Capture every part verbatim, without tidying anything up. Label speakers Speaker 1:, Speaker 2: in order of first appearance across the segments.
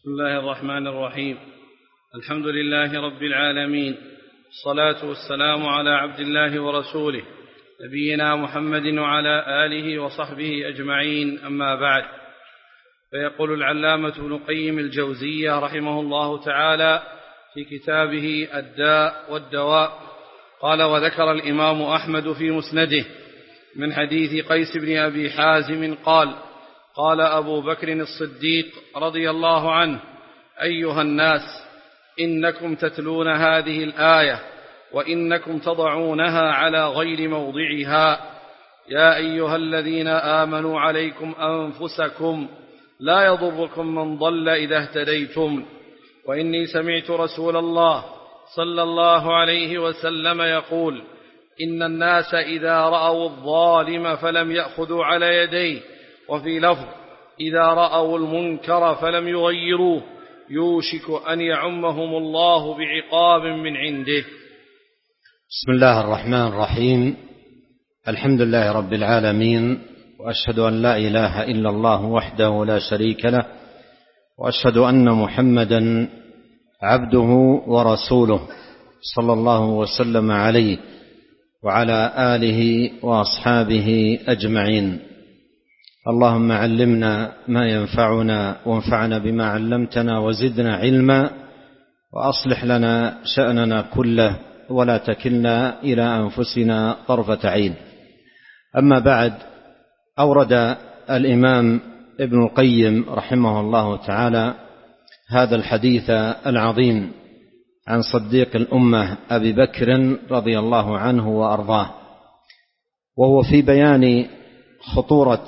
Speaker 1: بسم الله الرحمن الرحيم. الحمد لله رب العالمين، الصلاة والسلام على عبد الله ورسوله نبينا محمد وعلى آله وصحبه أجمعين، أما بعد. فيقول العلامة ابن قيم الجوزية رحمه الله تعالى في كتابه الداء والدواء قال: وذكر الإمام أحمد في مسنده من حديث قيس بن أبي حازم قال: قال أبو بكر الصديق رضي الله عنه: أيها الناس، إنكم تتلون هذه الآية وإنكم تضعونها على غير موضعها. يا أيها الذين آمنوا عليكم أنفسكم لا يضركم من ضل إذا اهتديتم. وإني سمعت رسول الله صلى الله عليه وسلم يقول: إن الناس إذا رأوا الظالم فلم يأخذوا على يديه، وفي لفظ: إذا رأوا المنكر فلم يغيروه يوشك أن يعمهم الله بعقاب من عنده.
Speaker 2: بسم الله الرحمن الرحيم. الحمد لله رب العالمين، وأشهد أن لا إله إلا الله وحده لا شريك له، وأشهد أن محمدا عبده ورسوله صلى الله وسلم عليه وعلى آله وأصحابه أجمعين. اللهم علمنا ما ينفعنا وانفعنا بما علمتنا وزدنا علما، وأصلح لنا شأننا كله ولا تكلنا إلى أنفسنا طرفة عين. أما بعد، أورد الإمام ابن القيم رحمه الله تعالى هذا الحديث العظيم عن صديق الأمة أبي بكر رضي الله عنه وأرضاه، وهو في بيان خطورة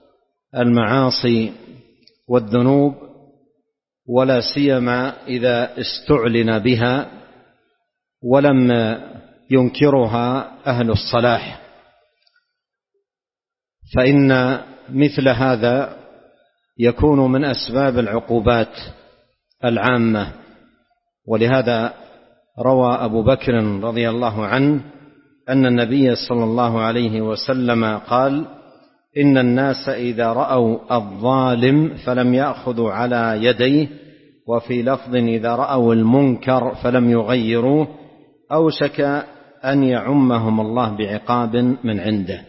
Speaker 2: المعاصي والذنوب، ولا سيما إذا استعلن بها ولم ينكرها أهل الصلاح، فإن مثل هذا يكون من أسباب العقوبات العامة. ولهذا روى أبو بكر رضي الله عنه أن النبي صلى الله عليه وسلم قال: إن الناس إذا رأوا الظالم فلم يأخذوا على يديه، وفي لفظ: إذا رأوا المنكر فلم يغيروه أوشك أن يعمهم الله بعقاب من عنده.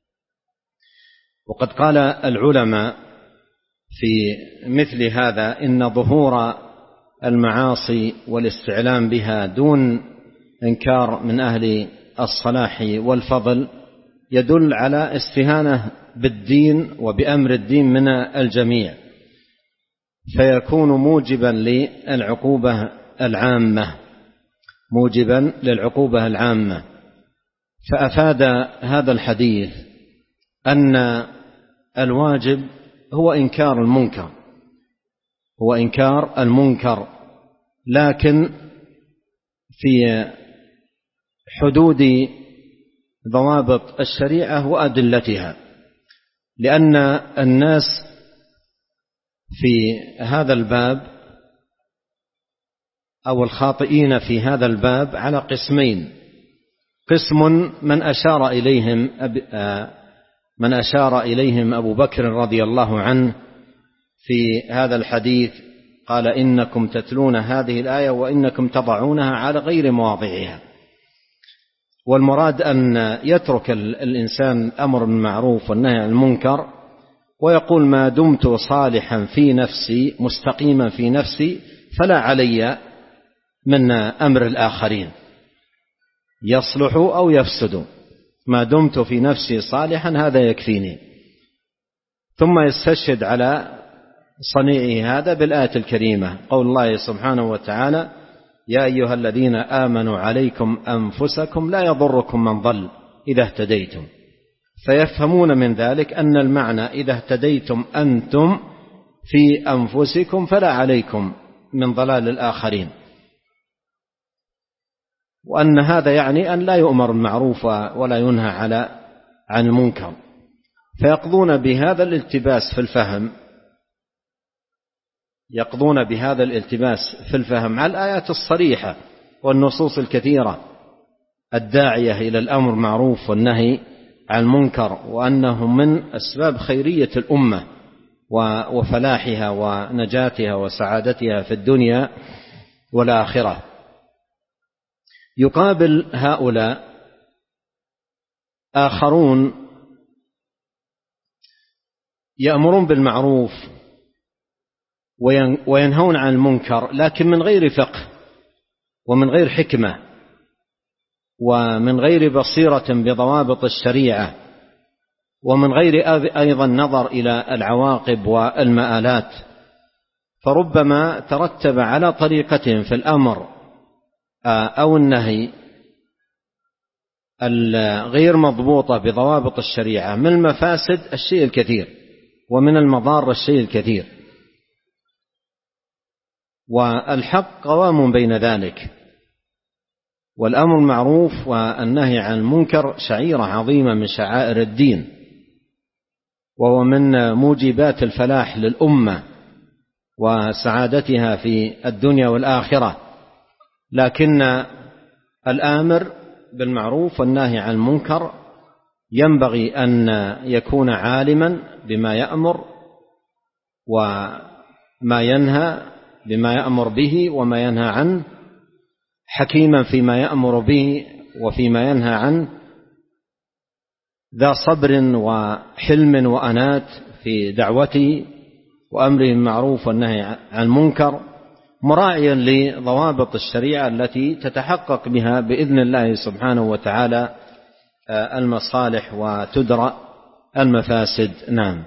Speaker 2: وقد قال العلماء في مثل هذا إن ظهور المعاصي والاستعلام بها دون إنكار من أهل الصلاح والفضل يدل على استهانة بالدين وبأمر الدين من الجميع، فيكون موجبا للعقوبة العامة موجبا للعقوبة العامة. فأفاد هذا الحديث أن الواجب هو إنكار المنكر هو إنكار المنكر لكن في حدود ضوابط الشريعة وأدلتها، لأن الناس في هذا الباب أو الخاطئين في هذا الباب على قسمين: قسم من أشار إليهم من أشار إليهم أبو بكر رضي الله عنه في هذا الحديث، قال: إنكم تتلون هذه الآية وإنكم تضعونها على غير مواضعها. والمراد أن يترك الإنسان الأمر بالمعروف والنهي عن المنكر ويقول: ما دمت صالحا في نفسي مستقيما في نفسي فلا علي من أمر الآخرين، يصلح أو يفسد، ما دمت في نفسي صالحا هذا يكفيني. ثم يستشهد على صنيعه هذا بالآية الكريمة، قول الله سبحانه وتعالى: يا أيها الذين آمنوا عليكم أنفسكم لا يضركم من ضل إذا اهتديتم. فيفهمون من ذلك أن المعنى إذا اهتديتم أنتم في أنفسكم فلا عليكم من ضلال الآخرين، وأن هذا يعني أن لا يؤمر بالمعروف ولا ينهى على عن المنكر. فيقضون بهذا الالتباس في الفهم يقضون بهذا الالتباس في الفهم على الآيات الصريحة والنصوص الكثيرة الداعية إلى الأمر معروف والنهي عن المنكر، وأنه من أسباب خيرية الأمة وفلاحها ونجاتها وسعادتها في الدنيا والآخرة. يقابل هؤلاء آخرون يأمرون بالمعروف وينهون عن المنكر، لكن من غير فقه ومن غير حكمة ومن غير بصيرة بضوابط الشريعة، ومن غير أيضا نظر إلى العواقب والمآلات، فربما ترتب على طريقتهم في الأمر أو النهي الغير مضبوطة بضوابط الشريعة من المفاسد الشيء الكثير ومن المضار الشيء الكثير، والحق قوام بين ذلك. والأمر المعروف والنهي عن المنكر شعيرة عظيمة من شعائر الدين، وهو من موجبات الفلاح للأمة وسعادتها في الدنيا والآخرة. لكن الآمر بالمعروف والنهي عن المنكر ينبغي أن يكون عالما بما يأمر وما ينهى، بما يأمر به وما ينهى عنه، حكيما فيما يأمر به وفيما ينهى عنه، ذا صبر وحلم وأنات في دعوته وأمره بالمعروف والنهي عن المنكر، مراعيا لضوابط الشريعة التي تتحقق بها بإذن الله سبحانه وتعالى المصالح وتدرأ المفاسد. نعم.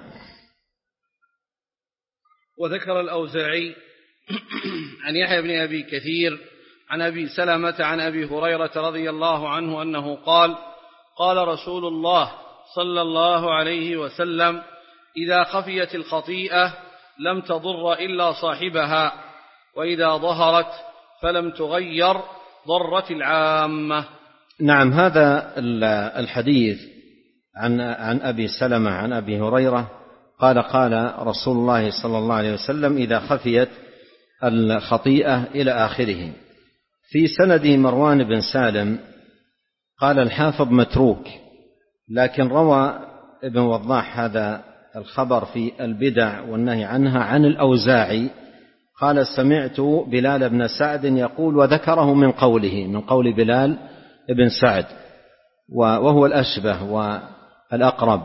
Speaker 1: وذكر الأوزاعي عن يحيى بن أبي كثير عن أبي سلمة عن أبي هريرة رضي الله عنه أنه قال: قال رسول الله صلى الله عليه وسلم: إذا خفيت الخطيئة لم تضر إلا صاحبها، وإذا ظهرت فلم تغير ضرت العامة.
Speaker 2: نعم. هذا الحديث عن عن أبي سلمة عن أبي هريرة قال: قال رسول الله صلى الله عليه وسلم: إذا خفيت الخطيئة إلى آخره. في سنده مروان بن سالم، قال الحافظ متروك، لكن روى ابن وضاح هذا الخبر في البدع والنهي عنها عن الأوزاعي، قال: سمعت بلال بن سعد يقول، وذكره من قوله من قول بلال بن سعد، وهو الأشبه والأقرب.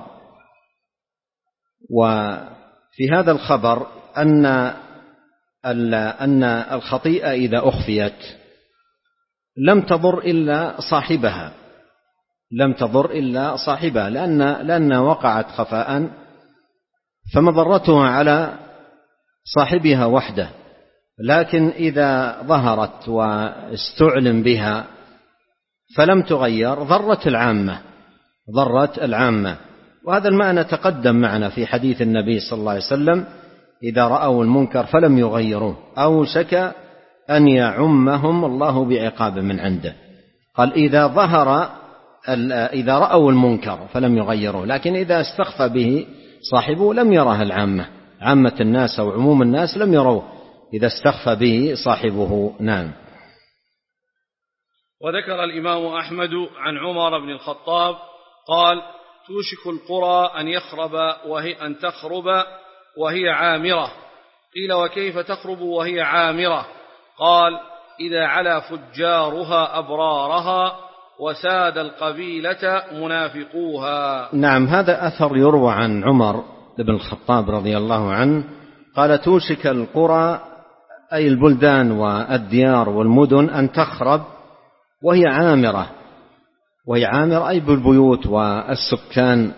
Speaker 2: وفي هذا الخبر أن أن الخطيئة إذا أخفيت لم تضر إلا صاحبها، لم تضر إلا صاحبها، لأن لأنها وقعت خفاء، فمضرتها على صاحبها وحده. لكن إذا ظهرت واستعلم بها فلم تغير ضرت العامة، ضرت العامة. وهذا المعنى تقدم معنا في حديث النبي صلى الله عليه وسلم: إذا رأوا المنكر فلم يغيروه أوشك أن يعمهم الله بعقاب من عنده. قال: إذا ظهر إذا رأوا المنكر فلم يغيروه، لكن إذا استخفى به صاحبه لم يره العامة، عامة الناس أو عموم الناس لم يروه إذا استخفى به صاحبه. نعم.
Speaker 1: وذكر الإمام أحمد عن عمر بن الخطاب قال: توشك القرى أن يخرب وهي أن تخرب وهي عامرة. قيل: وكيف تخرب وهي عامرة؟ قال: إذا علا فجارها أبرارها وساد القبيلة منافقوها.
Speaker 2: نعم. هذا أثر يروى عن عمر بن الخطاب رضي الله عنه، قال: توشك القرى أي البلدان والديار والمدن أن تخرب وهي عامرة، وهي عامرة أي بالبيوت والسكان.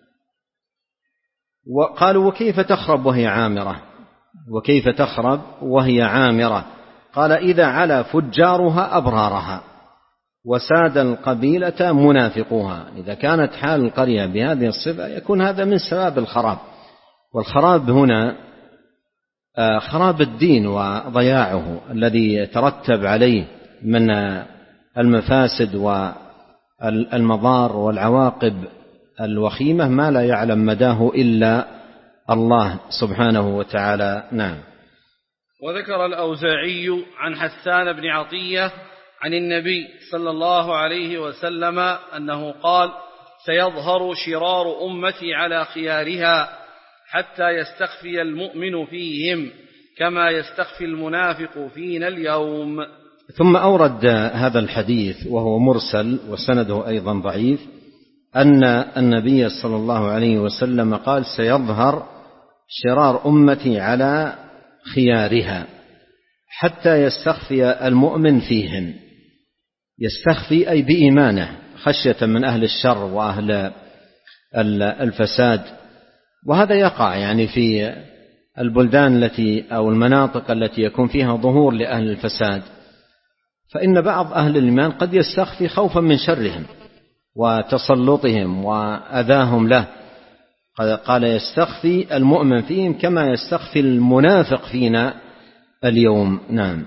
Speaker 2: وقالوا: وكيف تخرب وهي عامرة؟ وكيف تخرب وهي عامرة؟ قال: إذا علا فجارها أبرارها وساد القبيلة منافقوها. إذا كانت حال القرية بهذه الصفة يكون هذا من سباب الخراب. والخراب هنا خراب الدين وضياعه الذي يترتب عليه من المفاسد والمضار والعواقب الوخيمة ما لا يعلم مداه إلا الله سبحانه وتعالى. نعم.
Speaker 1: وذكر الأوزاعي عن حسان بن عطية عن النبي صلى الله عليه وسلم أنه قال: سيظهر شرار أمتي على خيارها حتى يستخفي المؤمن فيهم كما يستخفي المنافق فينا اليوم.
Speaker 2: ثم أورد هذا الحديث وهو مرسل وسنده أيضا ضعيف أن النبي صلى الله عليه وسلم قال: سيظهر شرار أمتي على خيارها حتى يستخفي المؤمن فيهم. يستخفي أي بإيمانه خشية من أهل الشر وأهل الفساد، وهذا يقع يعني في البلدان التي أو المناطق التي يكون فيها ظهور لأهل الفساد، فإن بعض أهل الإيمان قد يستخفي خوفا من شرهم وتسلطهم وأذاهم له. قال: يستخفي المؤمن فيهم كما يستخفي المنافق فينا اليوم. نعم.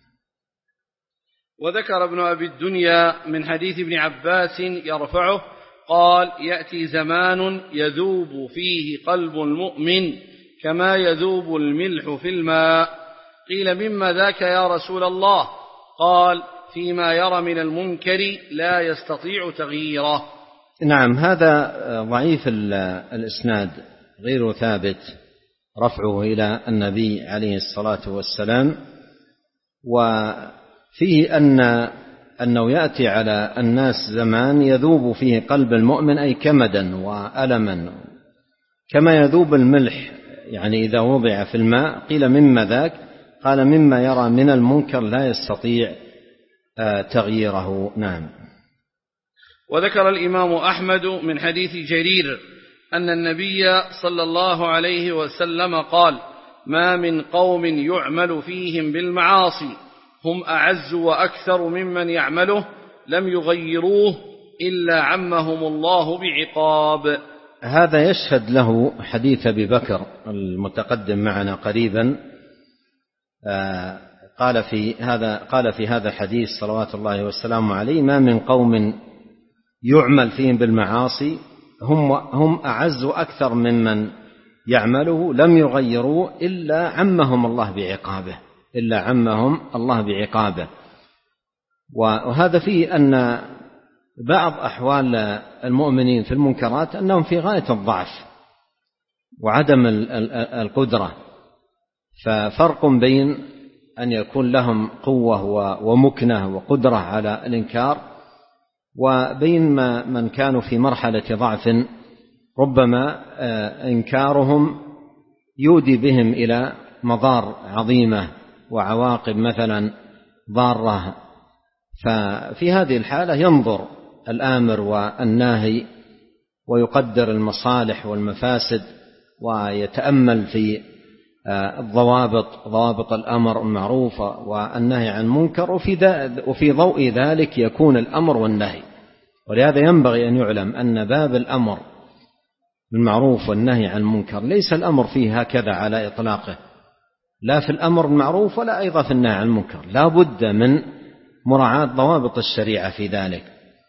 Speaker 1: وذكر ابن أبي الدنيا من حديث ابن عباس يرفعه قال: يأتي زمان يذوب فيه قلب المؤمن كما يذوب الملح في الماء. قيل: مما ذاك يا رسول الله؟ قال: فيما يرى من المنكر لا يستطيع تغييره.
Speaker 2: نعم. هذا ضعيف الإسناد غير ثابت رفعه إلى النبي عليه الصلاة والسلام، وفيه أن أنه يأتي على الناس زمان يذوب فيه قلب المؤمن أي كمدا وألما كما يذوب الملح يعني إذا وضع في الماء. قيل: مما ذاك؟ قال: مما يرى من المنكر لا يستطيع تغييره. نعم.
Speaker 1: وذكر الإمام أحمد من حديث جرير أن النبي صلى الله عليه وسلم قال: ما من قوم يعمل فيهم بالمعاصي هم أعز وأكثر ممن يعمله لم يغيروه إلا عمهم الله بعقاب.
Speaker 2: هذا يشهد له حديث أبي بكر المتقدم معنا قريبا. قال في هذا قال في هذا الحديث صلوات الله والسلام عليه: ما من قوم يعمل فيهم بالمعاصي هم هم أعز أكثر ممن يعمله لم يغيروا إلا عمهم الله بعقابه إلا عمهم الله بعقابه. وهذا فيه أن بعض أحوال المؤمنين في المنكرات أنهم في غاية الضعف وعدم القدرة، ففرق بين أن يكون لهم قوة ومكنة وقدرة على الإنكار وبين من كانوا في مرحلة ضعف ربما إنكارهم يودي بهم إلى مضار عظيمة وعواقب مثلا ضارة. ففي هذه الحالة ينظر الآمر والناهي ويقدر المصالح والمفاسد ويتأمل في الضوابط ضوابط الأمر المعروف والنهي عن المنكر، وفي ضوء ذلك يكون الأمر والنهي. ولهذا ينبغي أن يعلم أن باب الأمر بالمعروف والنهي عن المنكر ليس الأمر فيه هكذا على إطلاقه، لا في الأمر بالمعروف ولا أيضا في النهي عن المنكر، لا بد من مراعاة ضوابط الشريعة في ذلك،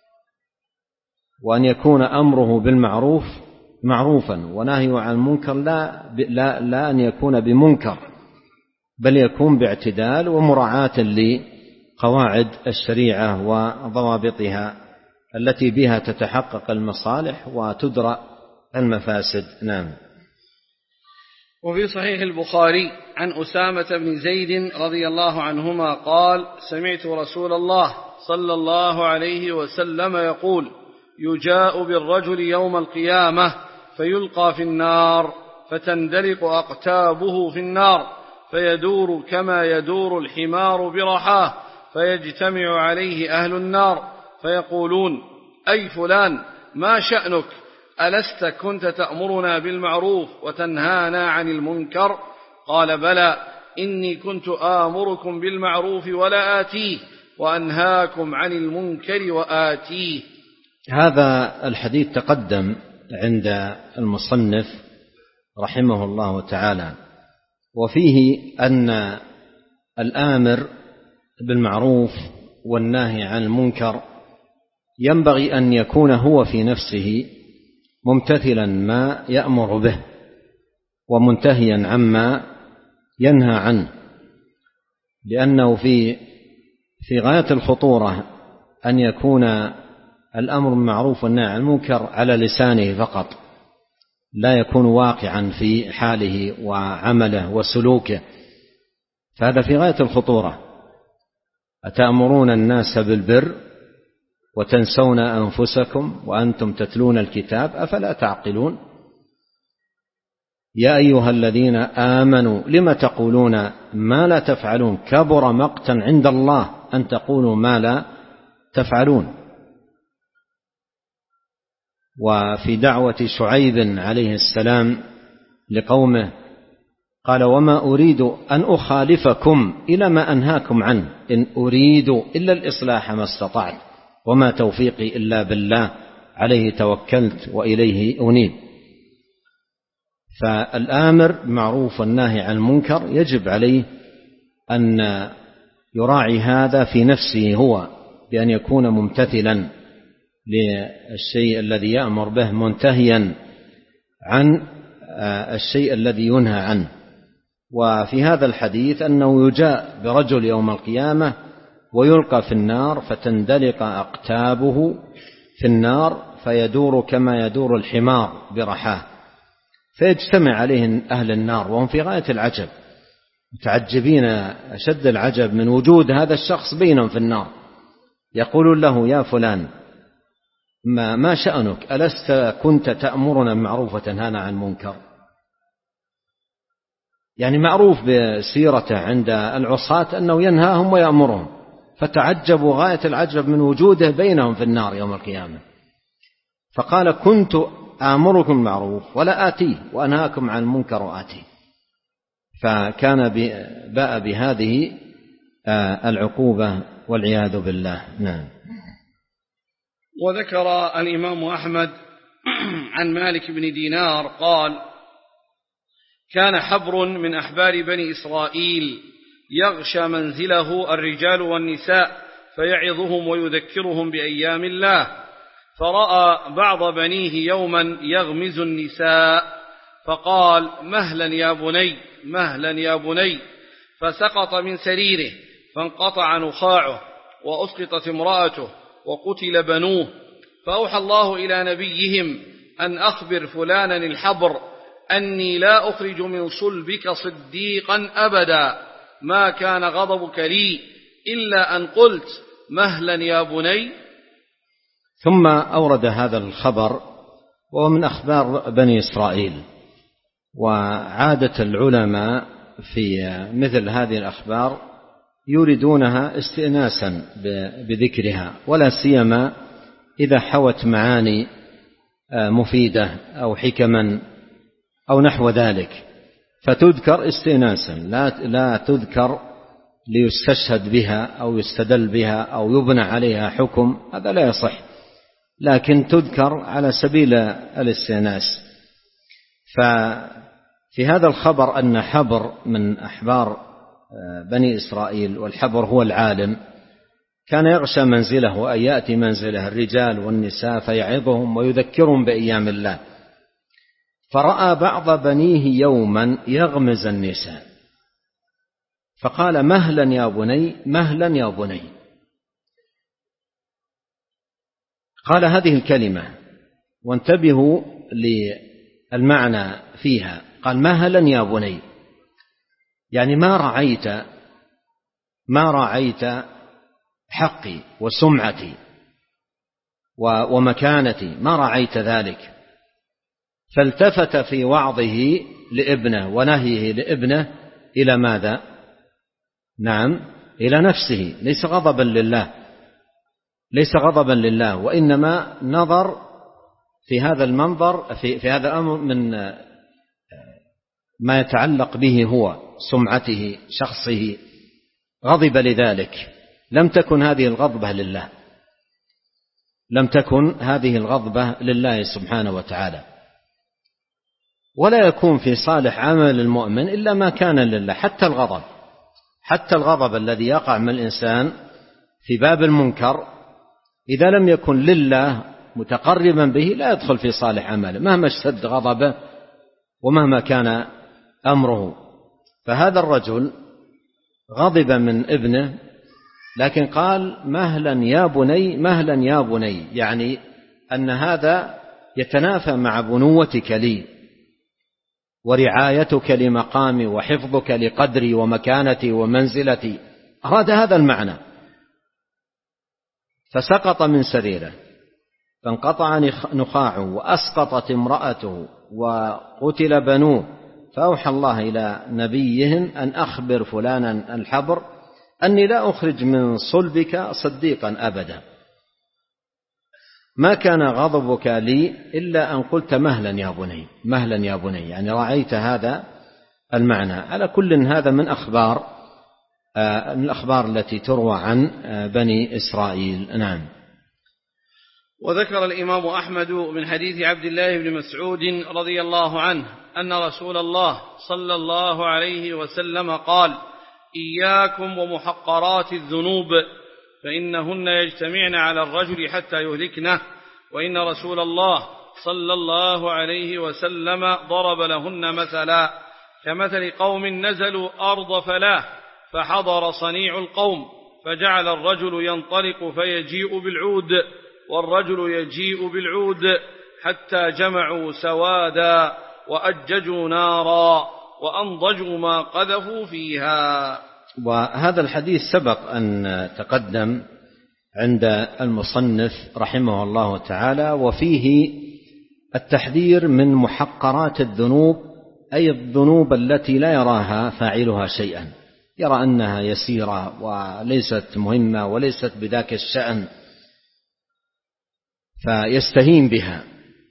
Speaker 2: وأن يكون أمره بالمعروف معروفا ونهيه عن المنكر لا, لا, لا أن يكون بمنكر، بل يكون باعتدال ومراعاة لقواعد الشريعة وضوابطها التي بها تتحقق المصالح وتدرأ المفاسد. نعم.
Speaker 1: وفي صحيح البخاري عن أسامة بن زيد رضي الله عنهما قال: سمعت رسول الله صلى الله عليه وسلم يقول: يجاء بالرجل يوم القيامة فيلقى في النار فتندلق أقتابه في النار فيدور كما يدور الحمار برحاه فيجتمع عليه أهل النار فيقولون: أي فلان ما شأنك؟ ألست كنت تأمرنا بالمعروف وتنهانا عن المنكر؟ قال: بلى، إني كنت آمركم بالمعروف ولا آتيه وأنهاكم عن المنكر وآتيه.
Speaker 2: هذا الحديث تقدم عند المصنف رحمه الله تعالى، وفيه أن الآمر بالمعروف والناهي عن المنكر ينبغي أن يكون هو في نفسه ممتثلا ما يأمر به ومنتهيا عما ينهى عنه، لأنه في في غاية الخطورة أن يكون الأمر بالمعروف والنهي عن المنكر على لسانه فقط لا يكون واقعا في حاله وعمله وسلوكه، فهذا في غاية الخطورة. أتأمرون الناس بالبر وتنسون أنفسكم وأنتم تتلون الكتاب أفلا تعقلون؟ يا أيها الذين آمنوا لم تقولون ما لا تفعلون كبر مقتا عند الله أن تقولوا ما لا تفعلون. وفي دعوة شعيب عليه السلام لقومه قال وما أريد أن أخالفكم إلى ما أنهاكم عنه إن أريد إلا الإصلاح ما استطعت وما توفيقي إلا بالله عليه توكلت وإليه أنيب. فالآمر معروف والناهي عن المنكر يجب عليه أن يراعي هذا في نفسه هو بأن يكون ممتثلا للشيء الذي يأمر به منتهيا عن الشيء الذي ينهى عنه. وفي هذا الحديث أنه يجاء برجل يوم القيامة ويلقى في النار فتندلق أقتابه في النار فيدور كما يدور الحمار برحاه، فيجتمع عليه أهل النار وهم في غاية العجب متعجبين أشد العجب من وجود هذا الشخص بينهم في النار. يقولون له يا فلان ما, ما شأنك ألست كنت تأمرنا بالمعروف وتنهانا عن المنكر؟ يعني معروف بسيرته عند العصاة أنه ينهاهم ويأمرهم، فتعجبوا غاية العجب من وجوده بينهم في النار يوم القيامة. فقال كنت آمركم بالمعروف ولا آتيه وأنهاكم عن المنكر وآتيه. فكان باء بهذه العقوبة والعياذ بالله. نعم.
Speaker 1: وذكر الإمام أحمد عن مالك بن دينار قال كان حبر من أحبار بني إسرائيل يغشى منزله الرجال والنساء فيعظهم ويذكرهم بأيام الله، فرأى بعض بنيه يوما يغمز النساء فقال مهلا يا بني مهلا يا بني، فسقط من سريره فانقطع نخاعه وأسقطت امرأته وقتل بنوه، فأوحى الله إلى نبيهم أن أخبر فلانا الحبر أني لا أخرج من صلبك صديقا أبدا ما كان غضبك لي إلا أن قلت مهلا يا بني.
Speaker 2: ثم أورد هذا الخبر وهو من أخبار بني إسرائيل، وعادة العلماء في مثل هذه الأخبار يريدونها استئناسا بذكرها، ولا سيما إذا حوت معاني مفيدة أو حكما أو نحو ذلك، فتذكر استئناسا لا لا تذكر ليستشهد بها أو يستدل بها أو يبنى عليها حكم، هذا لا يصح، لكن تذكر على سبيل الاستئناس. ففي هذا الخبر أن حبر من أحبار بني إسرائيل، والحبر هو العالم، كان يغشى منزله وأن يأتي منزله الرجال والنساء فيعظهم ويذكرهم بأيام الله، فرأى بعض بنيه يوما يغمز النساء فقال مهلا يا بني مهلا يا بني. قال هذه الكلمة وانتبهوا للمعنى فيها، قال مهلا يا بني، يعني ما رعيت ما رعيت حقي وسمعتي ومكانتي، ما رعيت ذلك. فالتفت في وعظه لابنه ونهيه لابنه إلى ماذا؟ نعم إلى نفسه، ليس غضبا لله ليس غضبا لله وإنما نظر في هذا المنظر في, في هذا الأمر من ما يتعلق به هو، سمعته شخصه، غضب لذلك. لم تكن هذه الغضبة لله لم تكن هذه الغضبة لله سبحانه وتعالى، ولا يكون في صالح عمل المؤمن إلا ما كان لله، حتى الغضب حتى الغضب الذي يقع من الإنسان في باب المنكر إذا لم يكن لله متقربا به لا يدخل في صالح عمله مهما اشتد غضبه ومهما كان أمره. فهذا الرجل غضب من ابنه، لكن قال مهلا يا بني مهلا يا بني، يعني أن هذا يتنافى مع بنوتك لي ورعايتك لمقامي وحفظك لقدري ومكانتي ومنزلتي، أراد هذا المعنى، فسقط من سريره فانقطع نخاعه وأسقطت امرأته وقتل بنوه، فأوحى الله إلى نبيهم أن أخبر فلانا الحبر أني لا أخرج من صلبك صديقا أبدا، ما كان غضبك لي إلا أن قلت مهلا يا بني، مهلا يا بني، يعني رأيت هذا المعنى. على كل هذا من أخبار من الأخبار التي تروى عن بني إسرائيل. نعم.
Speaker 1: وذكر الإمام أحمد من حديث عبد الله بن مسعود رضي الله عنه أن رسول الله صلى الله عليه وسلم قال: إياكم ومحقرات الذنوب فإنهن يجتمعن على الرجل حتى يهلكنه، وإن رسول الله صلى الله عليه وسلم ضرب لهن مثلا كمثل قوم نزلوا أرض فلاه فحضر صنيع القوم، فجعل الرجل ينطلق فيجيء بالعود والرجل يجيء بالعود حتى جمعوا سوادا وأججوا نارا وأنضجوا ما قذفوا فيها.
Speaker 2: وهذا الحديث سبق أن تقدم عند المصنف رحمه الله تعالى، وفيه التحذير من محقرات الذنوب، أي الذنوب التي لا يراها فاعلها شيئا، يرى أنها يسيرة وليست مهمة وليست بذاك الشأن فيستهين بها.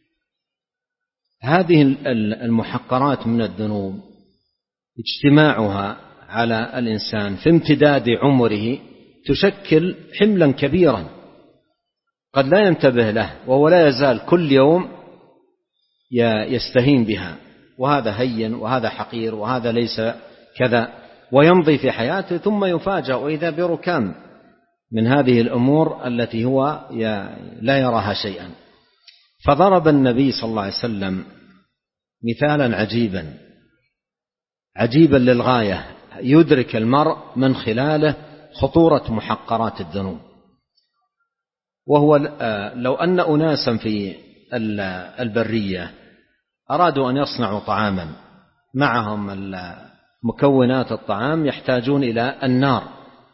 Speaker 2: هذه المحقرات من الذنوب اجتماعها على الإنسان في امتداد عمره تشكل حملا كبيرا قد لا ينتبه له، وهو لا يزال كل يوم يستهين بها، وهذا هين وهذا حقير وهذا ليس كذا، ويمضي في حياته ثم يفاجأ وإذا بركام من هذه الأمور التي هو لا يراها شيئا. فضرب النبي صلى الله عليه وسلم مثالا عجيبا عجيبا للغاية يدرك المرء من خلاله خطورة محقرات الذنوب، وهو لو أن أناسا في البرية أرادوا أن يصنعوا طعاما، معهم مكونات الطعام، يحتاجون إلى النار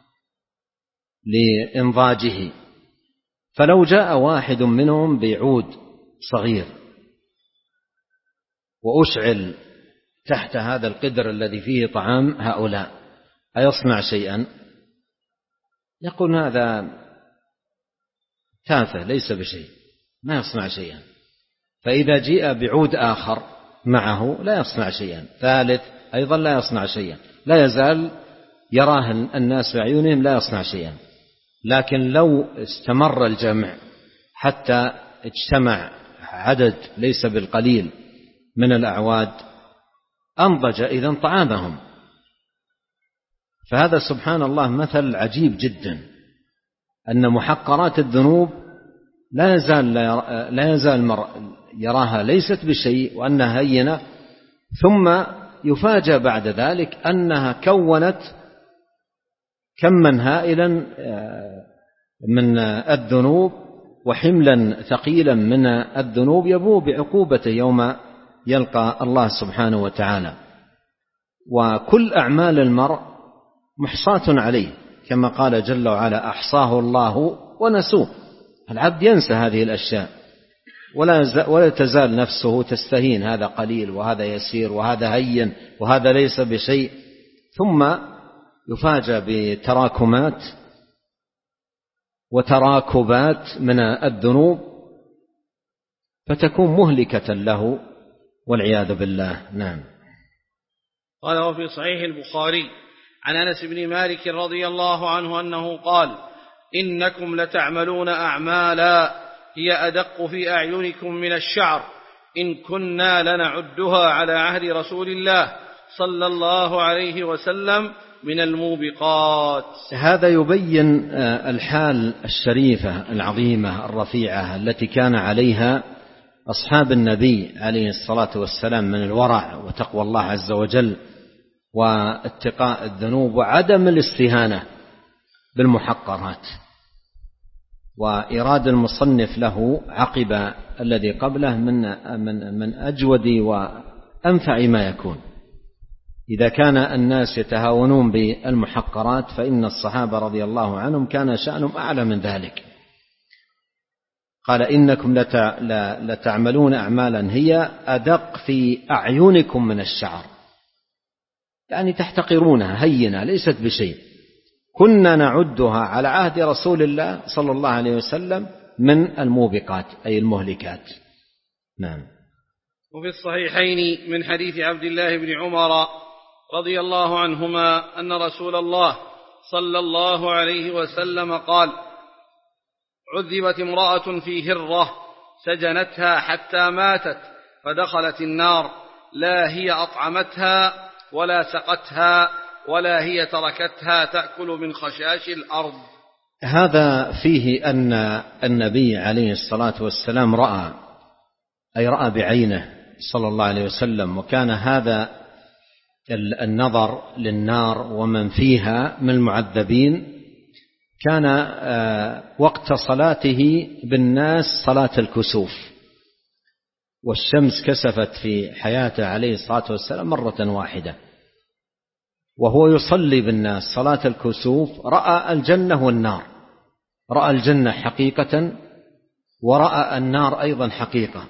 Speaker 2: لإنضاجه، فلو جاء واحد منهم بعود صغير وأشعل تحت هذا القدر الذي فيه طعام هؤلاء، أيصنع شيئا؟ يقول هذا تافه ليس بشيء، ما يصنع شيئا. فإذا جاء بعود آخر معه لا يصنع شيئا، ثالث أيضا لا يصنع شيئا، لا يزال يراه الناس بعيونهم لا يصنع شيئا. لكن لو استمر الجمع حتى اجتمع عدد ليس بالقليل من الأعواد أنضج إذن طعامهم. فهذا سبحان الله مثل عجيب جدا، أن محقرات الذنوب لا يزال لا يزال المرء يراها ليست بشيء وأنها هينة، ثم يفاجأ بعد ذلك أنها كونت كما هائلا من الذنوب وحملا ثقيلا من الذنوب يبوء بعقوبته يوم يلقى الله سبحانه وتعالى. وكل أعمال المرء محصاة عليه، كما قال جل وعلا: أحصاه الله ونسوه. العبد ينسى هذه الأشياء ولا ولا تزال نفسه تستهين، هذا قليل وهذا يسير وهذا هين وهذا ليس بشيء، ثم يفاجأ بتراكمات وتراكبات من الذنوب فتكون مهلكة له والعياذ بالله. نعم.
Speaker 1: قال: وفي صحيح البخاري عن أنس بن مالك رضي الله عنه أنه قال: إنكم لتعملون أعمالا هي أدق في أعينكم من الشعر، إن كنا لنعدها على عهد رسول الله صلى الله عليه وسلم من الموبقات.
Speaker 2: هذا يبين الحال الشريفة العظيمة الرفيعة التي كان عليها أصحاب النبي عليه الصلاة والسلام من الورع وتقوى الله عز وجل واتقاء الذنوب وعدم الاستهانة بالمحقرات. وإراد المصنف له عقب الذي قبله من من من أجود أنفع ما يكون. إذا كان الناس يتهاونون بالمحقرات فإن الصحابة رضي الله عنهم كان شأنهم أعلى من ذلك. قال إنكم لتعملون أعمالا هي أدق في أعينكم من الشعر، يعني تحتقرونها هينة ليست بشيء، كنا نعدها على عهد رسول الله صلى الله عليه وسلم من الموبقات أي المهلكات. نعم.
Speaker 1: وفي الصحيحين من حديث عبد الله بن عمر رضي الله عنهما أن رسول الله صلى الله عليه وسلم قال: عذبت امرأة في هرة سجنتها حتى ماتت فدخلت النار، لا هي أطعمتها ولا سقتها ولا هي تركتها تأكل من خشاش الأرض.
Speaker 2: هذا فيه أن النبي عليه الصلاة والسلام رأى، أي رأى بعينه صلى الله عليه وسلم، وكان هذا النظر للنار ومن فيها من المعذبين كان وقت صلاته بالناس صلاة الكسوف، والشمس كسفت في حياته عليه الصلاة والسلام مرة واحدة، وهو يصلي بالناس صلاة الكسوف رأى الجنة والنار، رأى الجنة حقيقة ورأى النار أيضا حقيقة،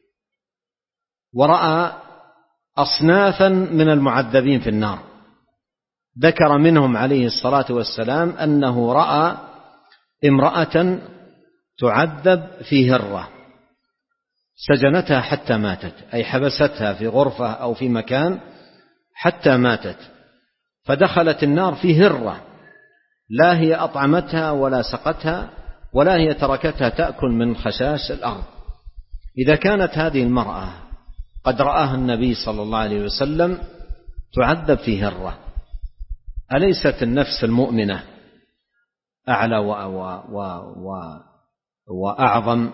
Speaker 2: ورأى أصنافا من المعذبين في النار. ذكر منهم عليه الصلاة والسلام أنه رأى امرأة تعذب في هرة سجنتها حتى ماتت، أي حبستها في غرفة أو في مكان حتى ماتت، فدخلت النار في هرة لا هي أطعمتها ولا سقتها ولا هي تركتها تأكل من خشاش الأرض. إذا كانت هذه المرأة قد رآها النبي صلى الله عليه وسلم تعذب في هرة، أليست النفس المؤمنة أعلى و و و و وأعظم؟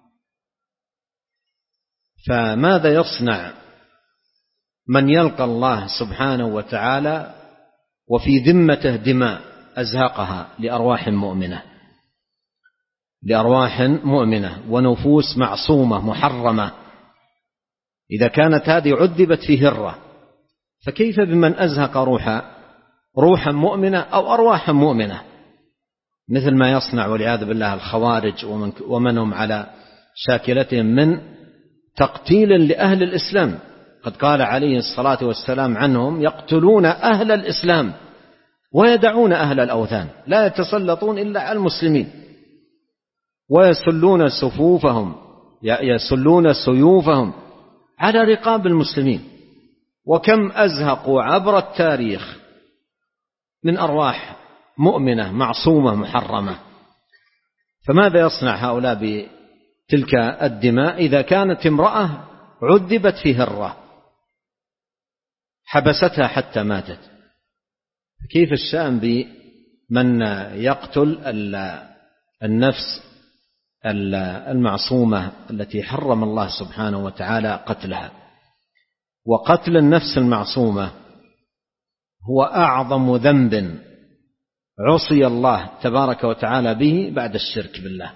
Speaker 2: فماذا يصنع من يلقى الله سبحانه وتعالى وفي ذمته دماء أزهقها لأرواح مؤمنة، لأرواح مؤمنة ونفوس معصومة محرمة؟ إذا كانت هذه عذبت في هرة فكيف بمن أزهق روحا روحا مؤمنة أو أرواحا مؤمنة، مثل ما يصنع والعياذ بالله الخوارج ومن, ومن هم على شاكلتهم من تقتيل لأهل الإسلام. قد قال عليه الصلاة والسلام عنهم: يقتلون أهل الإسلام ويدعون أهل الأوثان، لا يتسلطون إلا على المسلمين، ويسلون صفوفهم يسلون سيوفهم على رقاب المسلمين. وكم أزهقوا عبر التاريخ من أرواح مؤمنة معصومة محرمة. فماذا يصنع هؤلاء بتلك الدماء إذا كانت امرأة عذبت في هرة حبستها حتى ماتت؟ كيف الشأن بمن يقتل النفس المعصومة التي حرم الله سبحانه وتعالى قتلها؟ وقتل النفس المعصومة هو أعظم ذنب عصي الله تبارك وتعالى به بعد الشرك بالله.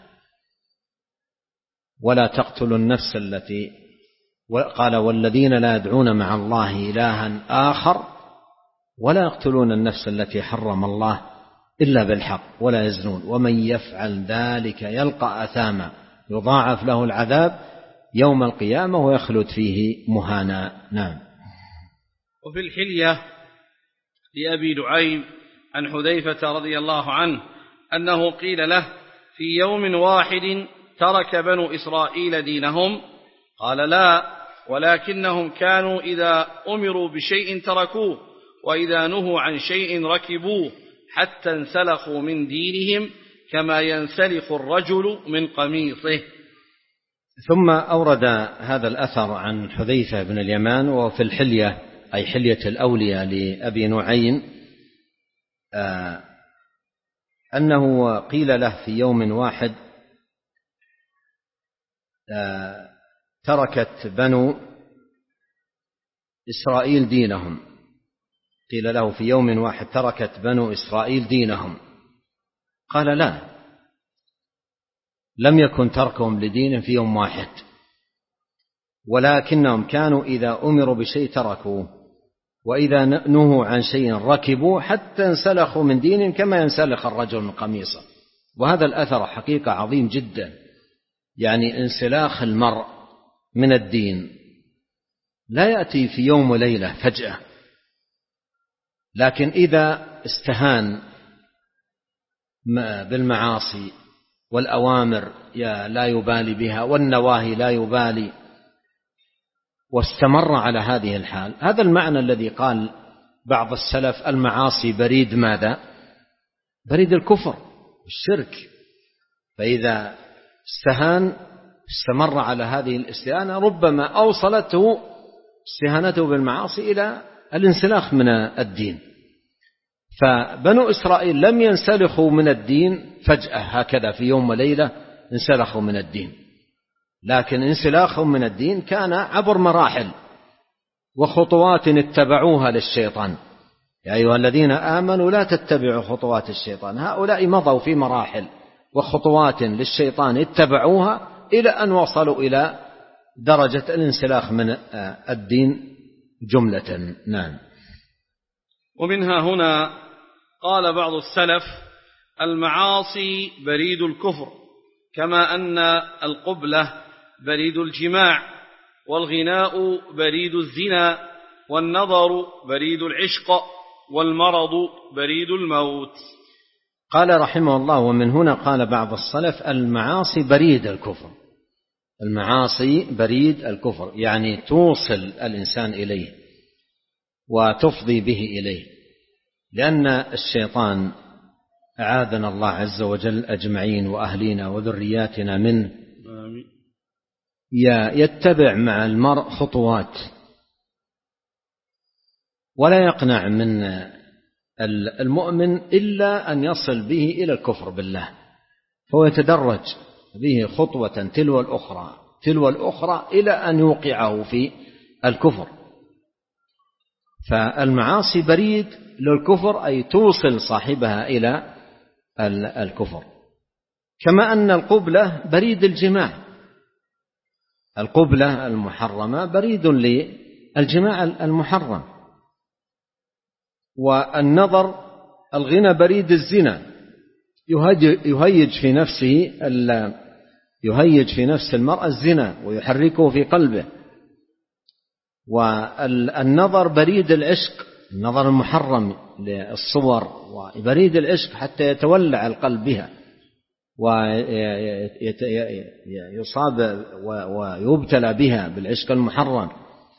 Speaker 2: ولا تقتلوا النفس التي قال: والذين لا يدعون مع الله إلها آخر ولا يقتلون النفس التي حرم الله إلا بالحق ولا يزنون ومن يفعل ذلك يلقى أثاما يضاعف له العذاب يوم القيامة ويخلد فيه مهانا. نعم.
Speaker 1: وفي الحلية لأبي نعيم عن حذيفة رضي الله عنه أنه قيل له: في يوم واحد ترك بنو إسرائيل دينهم؟ قال: لا، ولكنهم كانوا إذا أمروا بشيء تركوه وإذا نهوا عن شيء ركبوه حتى انسلخوا من دينهم كما ينسلخ الرجل من قميصه.
Speaker 2: ثم أورد هذا الأثر عن حذيفة بن اليمان وفي الحلية أي حلية الأولياء لأبي نعيم آه أنه قيل له في يوم واحد آه تركت بنو إسرائيل دينهم. قيل له في يوم واحد تركت بنو إسرائيل دينهم. قال: لا، لم يكن تركهم لدين في يوم واحد، ولكنهم كانوا إذا أمروا بشيء تركوه، وإذا نهوا عن شيء ركبوا حتى انسلخوا من دينهم كما ينسلخ الرجل من قميصه. وهذا الأثر حقيقة عظيم جدا، يعني انسلاخ المرء من الدين لا يأتي في يوم وليلة فجأة، لكن إذا استهان بالمعاصي والأوامر لا يبالي بها والنواهي لا يبالي واستمر على هذه الحال، هذا المعنى الذي قال بعض السلف المعاصي بريد ماذا؟ بريد الكفر والشرك. فإذا استهان استمر على هذه الاستهانة ربما أوصلته استهانته بالمعاصي إلى الانسلاخ من الدين. فبنو إسرائيل لم ينسلخوا من الدين فجأة هكذا في يوم وليلة انسلخوا من الدين، لكن انسلاخهم من الدين كان عبر مراحل وخطوات اتبعوها للشيطان. يا أيها الذين آمنوا لا تتبعوا خطوات الشيطان. هؤلاء مضوا في مراحل وخطوات للشيطان اتبعوها إلى أن وصلوا إلى درجة الانسلاخ من الدين جملة. نعم.
Speaker 1: ومنها هنا قال بعض السلف المعاصي بريد الكفر، كما أن القبلة بريد الجماع، والغناء بريد الزنا، والنظر بريد العشق، والمرض بريد الموت.
Speaker 2: قال رحمه الله ومن هنا قال بعض السلف المعاصي بريد الكفر. المعاصي بريد الكفر يعني توصل الإنسان إليه وتفضي به إليه، لأن الشيطان أعاذنا الله عز وجل أجمعين وأهلينا وذرياتنا منه يتبع مع المرء خطوات ولا يقنع من المؤمن إلا أن يصل به إلى الكفر بالله، فهو يتدرج به خطوة تلو الأخرى تلو الأخرى إلى أن يوقعه في الكفر. فالمعاصي بريد للكفر أي توصل صاحبها إلى الكفر، كما أن القبلة بريد الجماع. القبلة المحرمة بريد للجماع المحرم، والنظر الغنى بريد الزنا، يهيج في نفسه يهيج في نفس المرء الزنا ويحركه في قلبه. والنظر بريد العشق، النظر المحرم للصور وبريد العشق حتى يتولع القلب بها ويصاب ويبتلى بها بالعشق المحرم.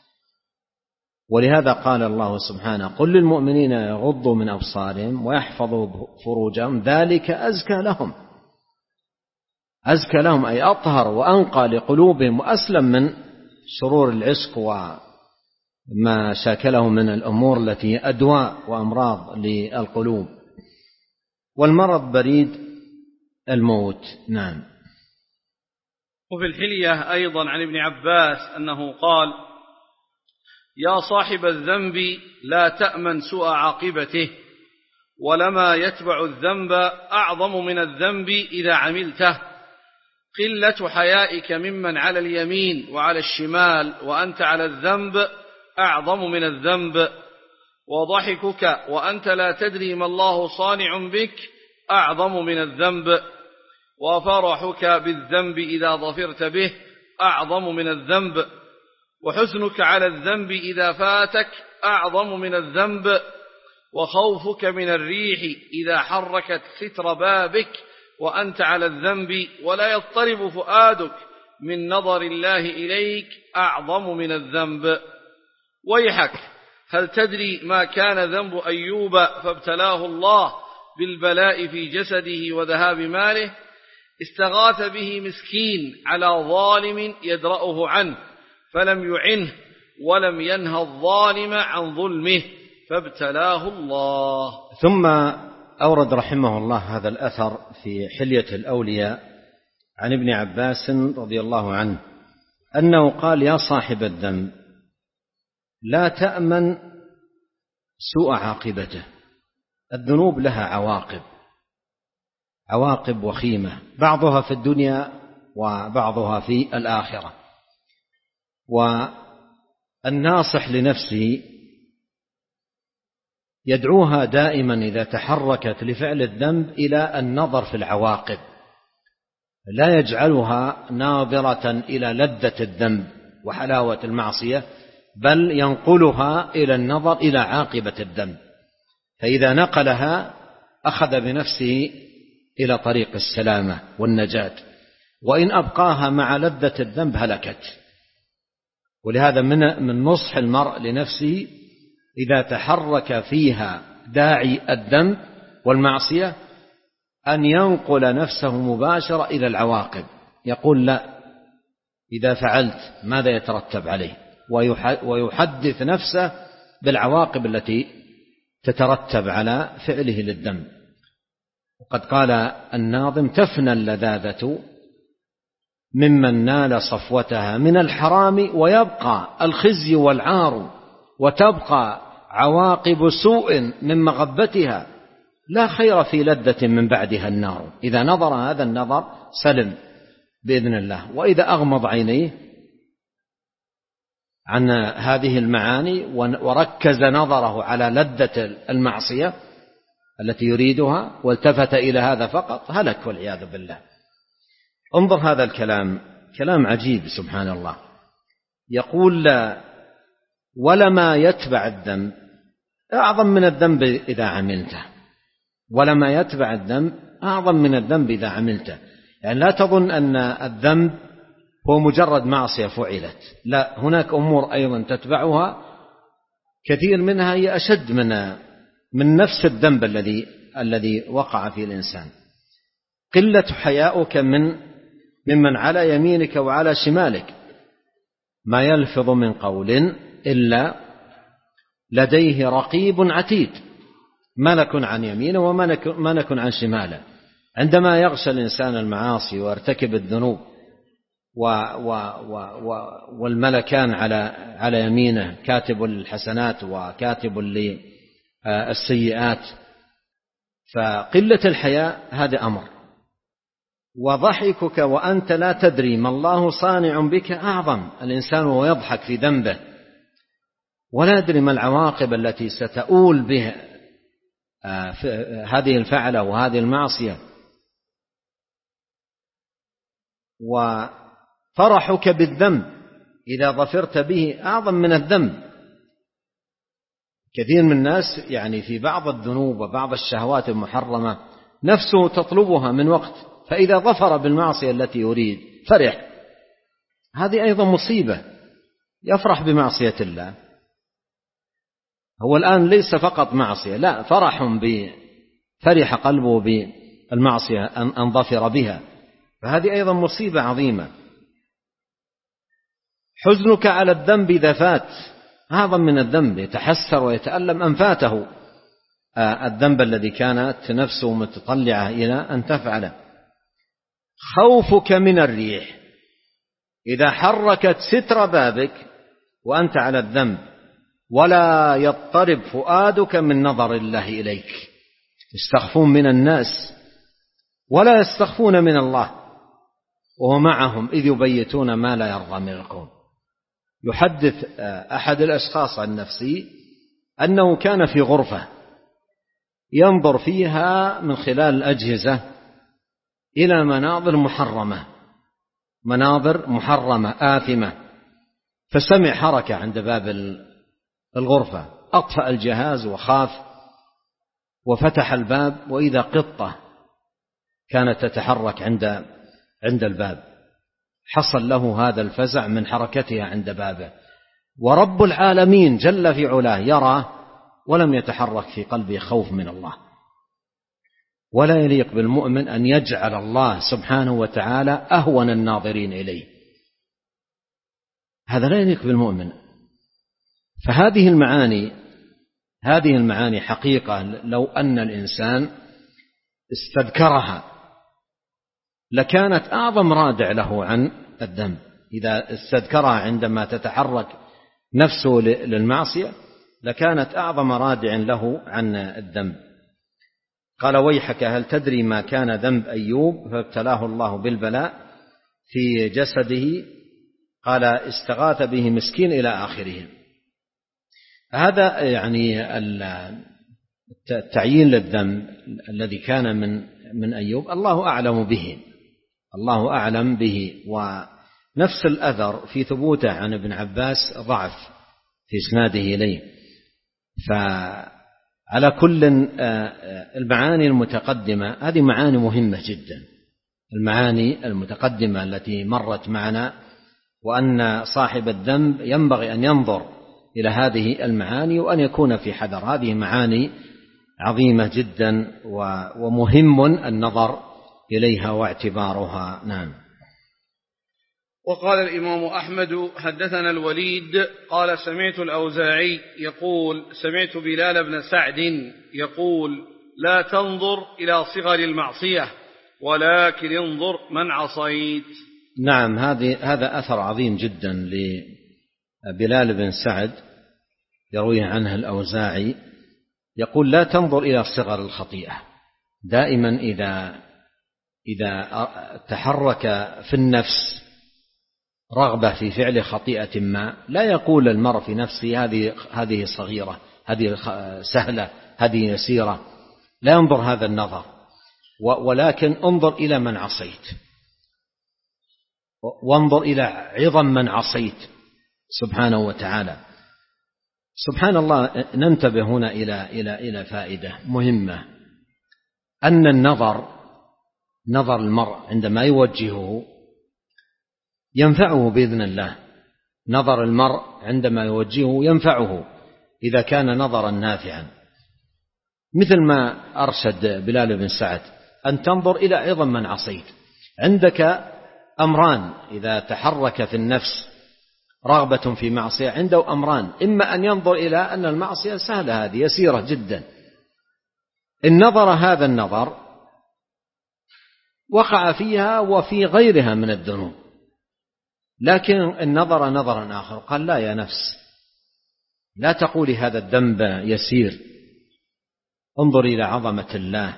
Speaker 2: ولهذا قال الله سبحانه قل للمؤمنين يغضوا من أبصارهم ويحفظوا فروجهم ذلك أزكى لهم. أزكى لهم أي أطهر وأنقى لقلوبهم وأسلم من شرور العشق وما شاكله من الأمور التي أدواء وأمراض للقلوب. والمرض بريد الموت. نعم.
Speaker 1: وفي الحلية أيضا عن ابن عباس أنه قال يا صاحب الذنب لا تأمن سوء عاقبته، ولما يتبع الذنب أعظم من الذنب إذا عملته، قلة حيائك ممن على اليمين وعلى الشمال وأنت على الذنب أعظم من الذنب، وضحكك وأنت لا تدري ما الله صانع بك أعظم من الذنب، وفرحك بالذنب إذا ظفرت به أعظم من الذنب، وحزنك على الذنب إذا فاتك أعظم من الذنب، وخوفك من الريح إذا حركت ستر بابك وأنت على الذنب ولا يضطرب فؤادك من نظر الله إليك أعظم من الذنب. ويحك هل تدري ما كان ذنب أيوب فابتلاه الله بالبلاء في جسده وذهاب ماله؟ استغاث به مسكين على ظالم يدرأه عنه فلم يعنه ولم ينهى الظالم عن ظلمه فابتلاه الله.
Speaker 2: ثم أورد رحمه الله هذا الأثر في حلية الأولياء عن ابن عباس رضي الله عنه أنه قال يا صاحب الذنب لا تأمن سوء عاقبته. الذنوب لها عواقب عواقب وخيمة، بعضها في الدنيا وبعضها في الآخرة. والناصح لنفسه يدعوها دائما إذا تحركت لفعل الذنب إلى النظر في العواقب، لا يجعلها ناظرة إلى لذة الذنب وحلاوة المعصية، بل ينقلها إلى النظر إلى عاقبة الذنب، فإذا نقلها أخذ بنفسه إلى طريق السلامة والنجاة، وإن أبقاها مع لذة الذنب هلكت. ولهذا من من نصح المرء لنفسه إذا تحرك فيها داعي الذنب والمعصية أن ينقل نفسه مباشرة إلى العواقب، يقول لا، إذا فعلت ماذا يترتب عليه، ويحدث نفسه بالعواقب التي تترتب على فعله للذنب. وقد قال الناظم: تفنى اللذاذة ممن نال صفوتها من الحرام، ويبقى الخزي والعار، وتبقى عواقب سوء من مغبتها، لا خير في لذة من بعدها النار. إذا نظر هذا النظر سلم بإذن الله، وإذا أغمض عينيه عن هذه المعاني وركز نظره على لذة المعصية التي يريدها والتفت إلى هذا فقط هلك والعياذ بالله. انظر هذا الكلام، كلام عجيب سبحان الله. يقول: ولما يتبع الذنب أعظم من الذنب إذا عملته، ولما يتبع الذنب أعظم من الذنب إذا عملته. يعني لا تظن أن الذنب هو مجرد معصية فعلت، لا، هناك أمور أيضا تتبعها كثير منها هي أشد من من نفس الذنب الذي الذي وقع فيه الإنسان. قلة حياؤك من ممن على يمينك وعلى شمالك، ما يلفظ من قول إلا لديه رقيب عتيد، ملك عن يمينه وملك عن شماله. عندما يغشى الإنسان المعاصي ويرتكب الذنوب و و و و والملكان على على يمينه، كاتب الحسنات وكاتب للسيئات، فقلة الحياء هذا أمر. وضحكك وأنت لا تدري ما الله صانع بك أعظم. الإنسان وهو يضحك في ذنبه ولا يدري ما العواقب التي ستؤول به هذه الفعلة وهذه المعصية. وفرحك بالذنب إذا ظفرت به أعظم من الذنب. كثير من الناس يعني في بعض الذنوب وبعض الشهوات المحرمة نفسه تطلبها من وقت، فإذا ظفر بالمعصية التي يريد فرح. هذه أيضا مصيبة، يفرح بمعصية الله. هو الآن ليس فقط معصية، لا، فرح بفرح قلبه بالمعصية أن ظفر بها، فهذه أيضا مصيبة عظيمة. حزنك على الذنب إذا فات أعظم من الذنب، يتحسر ويتألم أن فاته الذنب الذي كانت نفسه متطلعة إلى أن تفعله. خوفك من الريح إذا حركت ستر بابك وأنت على الذنب، ولا يضطرب فؤادك من نظر الله إليك. يستخفون من الناس ولا يستخفون من الله، وهو معهم إذ يبيتون ما لا يرضى من القول. يحدث أحد الأشخاص عن نفسه أنه كان في غرفة ينظر فيها من خلال الأجهزة إلى مناظر محرمة، مناظر محرمة آثمة، فسمع حركة عند باب الغرفة، أطفأ الجهاز وخاف وفتح الباب، وإذا قطة كانت تتحرك عند عند الباب. حصل له هذا الفزع من حركتها عند بابه، ورب العالمين جل في علاه يراه ولم يتحرك في قلبه خوف من الله. ولا يليق بالمؤمن أن يجعل الله سبحانه وتعالى أهون الناظرين إليه، هذا لا يليق بالمؤمن. فهذه المعاني هذه المعاني حقيقة لو أن الإنسان استذكرها لكانت أعظم رادع له عن الذنب. إذا استذكرها عندما تتحرك نفسه للمعصية لكانت أعظم رادع له عن الذنب. قال: ويحك هل تدري ما كان ذنب أيوب فابتلاه الله بالبلاء في جسده قال استغاث به مسكين إلى آخره. هذا يعني التعيين للذنب الذي كان من من أيوب الله أعلم به، الله أعلم به. ونفس الأثر في ثبوته عن ابن عباس ضعف في إسناده إليه. فعلى كل المعاني المتقدمة هذه معاني مهمة جدا، المعاني المتقدمة التي مرت معنا، وأن صاحب الذنب ينبغي أن ينظر إلى هذه المعاني وأن يكون في حذر. هذه معاني عظيمة جدا ومهم النظر إليها واعتبارها. نعم.
Speaker 1: وقال الإمام أحمد حدثنا الوليد قال سمعت الأوزاعي يقول سمعت بلال بن سعد يقول لا تنظر إلى صغر المعصية ولكن انظر من عصيت.
Speaker 2: نعم، هذه هذا أثر عظيم جدا لبلال بن سعد يرويه عنه الأوزاعي، يقول لا تنظر إلى صغر الخطيئة. دائما إذا إذا تحرك في النفس رغبة في فعل خطيئة ما، لا يقول المرء في نفسه هذه هذه صغيرة، هذه سهلة، هذه يسيرة، لا ينظر هذا النظر، ولكن انظر إلى من عصيت، وانظر إلى عظم من عصيت سبحانه وتعالى. سبحان الله. ننتبه هنا إلى إلى إلى فائدة مهمة، أن النظر نظر المرء عندما يوجهه ينفعه بإذن الله. نظر المرء عندما يوجهه ينفعه إذا كان نظرا نافعا، مثل ما أرشد بلال بن سعد أن تنظر إلى عظم من عصيت. عندك أمران إذا تحرك في النفس رغبة في معصية، عنده أمران: إما أن ينظر إلى أن المعصية سهلة، هذه يسيرة جدا، إن نظر هذا النظر وقع فيها وفي غيرها من الذنوب. لكن النظر نظرا آخر، قال لا يا نفس، لا تقولي هذا الذنب يسير، انظر إلى عظمة الله،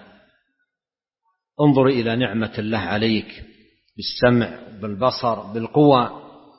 Speaker 2: انظر إلى نعمة الله عليك بالسمع، بالبصر، بالقوة،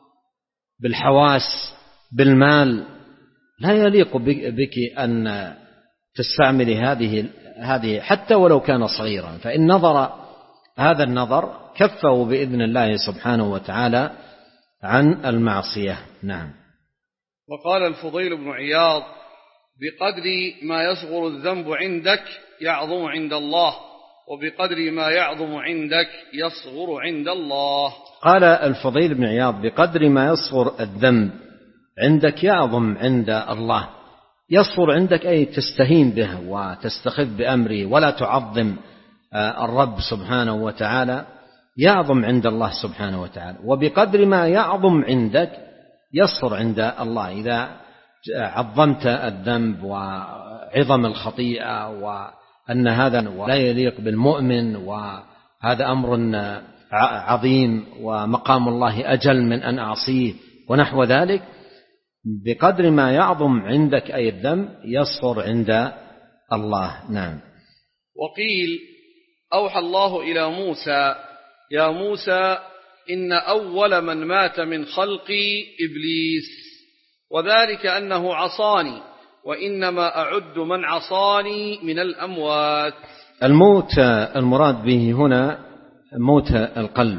Speaker 2: بالحواس، بالمال. لا يليق بك أن تستعملي هذه هذه حتى ولو كان صغيرا. فإن نظر هذا النظر كفه بإذن الله سبحانه وتعالى عن المعصية. نعم.
Speaker 1: وقال الفضيل بن عياض: بقدر ما يصغر الذنب عندك يعظم عند الله، وبقدر ما يعظم عندك يصغر عند الله.
Speaker 2: قال الفضيل بن عياض: بقدر ما يصغر الذنب عندك يعظم عند الله. يصغر عندك أي تستهين به وتستخف بأمره ولا تعظم الرب سبحانه وتعالى، يعظم عند الله سبحانه وتعالى. وبقدر ما يعظم عندك يصغر عند الله. إذا عظمت الذنب وعظم الخطيئة وأن هذا لا يليق بالمؤمن وهذا أمر عظيم ومقام الله أجل من أن أعصيه ونحو ذلك، بقدر ما يعظم عندك أي الذنب يصغر عند الله. نعم.
Speaker 1: وقيل: أوحى الله إلى موسى: يا موسى إن أول من مات من خلقي إبليس، وذلك أنه عصاني، وإنما أعد من عصاني من الأموات.
Speaker 2: الموت المراد به هنا موت القلب،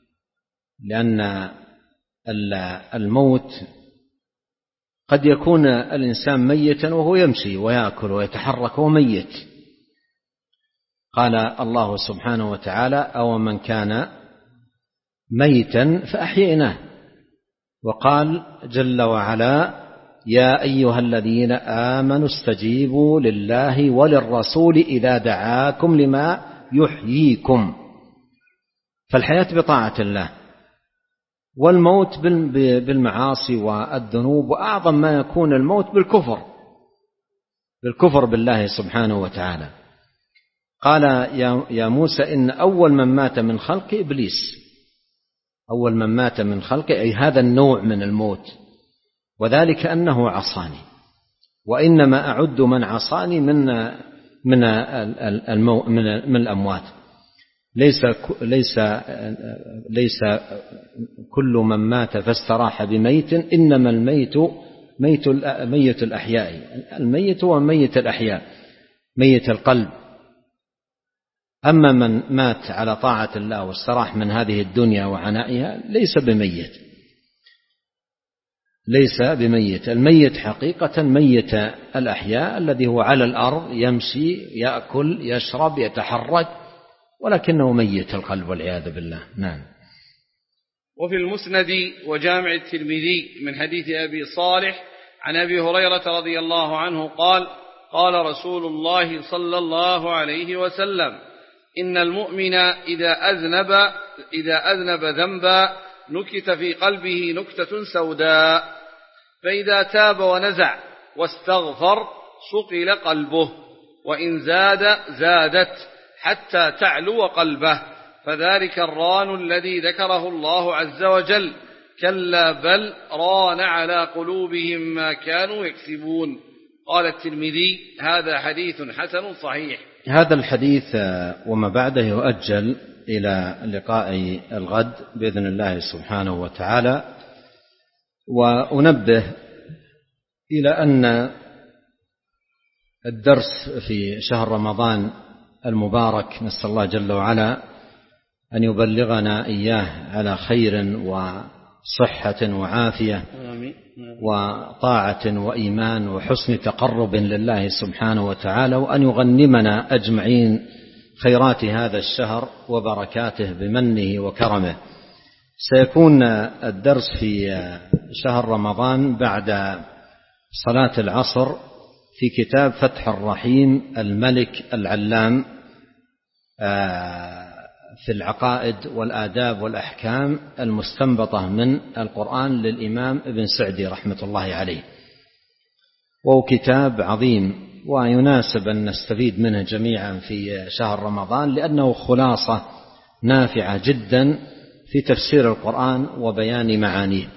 Speaker 2: لأن الموت قد يكون الإنسان ميتا وهو يمشي ويأكل ويتحرك وهو ميت. قال الله سبحانه وتعالى: أو من كان ميتا فأحييناه. وقال جل وعلا: يا أيها الذين آمنوا استجيبوا لله وللرسول إذا دعاكم لما يحييكم. فالحياة بطاعة الله، والموت بالمعاصي والذنوب، وأعظم ما يكون الموت بالكفر بالكفر بالله سبحانه وتعالى. قال يا موسى إن أول من مات من خلق إبليس، أول من مات من خلق أي هذا النوع من الموت، وذلك أنه عصاني، وإنما أعد من عصاني من من من الأموات. ليس ليس ليس كل من مات فاستراح بميت، إنما الميت ميت ميت الأحياء، الميت هو ميت الأحياء، ميت القلب. أما من مات على طاعة الله واستراح من هذه الدنيا وعنائها ليس بميت، ليس بميت. الميت حقيقة ميت الأحياء الذي هو على الأرض يمشي يأكل يشرب يتحرك، ولكنه ميت القلب والعياذ بالله. نعم.
Speaker 1: وفي المسند وجامع الترمذي من حديث أبي صالح عن أبي هريرة رضي الله عنه قال: قال رسول الله صلى الله عليه وسلم: إن المؤمن إذا أذنب إذا أذنب ذنبا نكت في قلبه نكتة سوداء، فإذا تاب ونزع واستغفر صقل قلبه، وإن زاد زادت حتى تعلو قلبه، فذلك الران الذي ذكره الله عز وجل، كلا بل ران على قلوبهم ما كانوا يكسبون. قال الترمذي: هذا حديث حسن صحيح.
Speaker 2: هذا الحديث وما بعده يؤجل إلى لقاء الغد بإذن الله سبحانه وتعالى. وأنبه إلى أن الدرس في شهر رمضان المبارك نسأل الله جل وعلا أن يبلغنا إياه على خير وصحة وعافية وطاعة وإيمان وحسن تقرب لله سبحانه وتعالى، وأن يغنمنا أجمعين خيرات هذا الشهر وبركاته بمنه وكرمه. سيكون الدرس في شهر رمضان بعد صلاة العصر في كتاب فتح الرحيم الملك العلام في العقائد والآداب والأحكام المستنبطة من القرآن للإمام ابن سعدي رحمة الله عليه، وهو كتاب عظيم ويناسب أن نستفيد منه جميعا في شهر رمضان، لأنه خلاصة نافعة جدا في تفسير القرآن وبيان معانيه.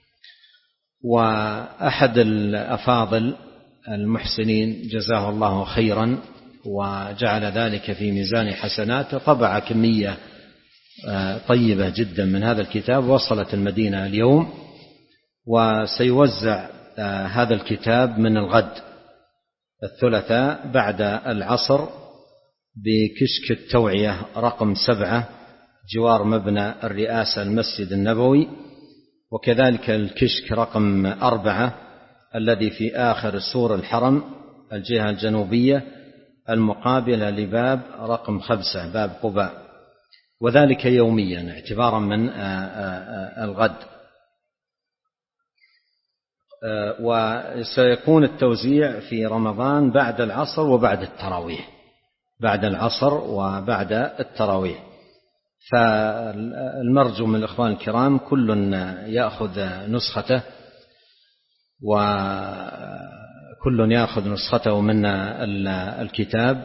Speaker 2: وأحد الأفاضل المحسنين جزاه الله خيرا وجعل ذلك في ميزان حسناته طبع كمية طيبة جدا من هذا الكتاب وصلت المدينة اليوم، وسيوزع هذا الكتاب من الغد الثلاثاء بعد العصر بكشك التوعية رقم سبعة جوار مبنى الرئاسة المسجد النبوي، وكذلك الكشك رقم أربعة الذي في آخر سور الحرم الجهة الجنوبية المقابلة لباب رقم خمسة باب قباء، وذلك يوميا اعتبارا من الغد. وسيكون التوزيع في رمضان بعد العصر وبعد التراويح، بعد العصر وبعد التراويح. فالمرجو من الإخوان الكرام كل يأخذ نسخته وكل يأخذ نسخته من الكتاب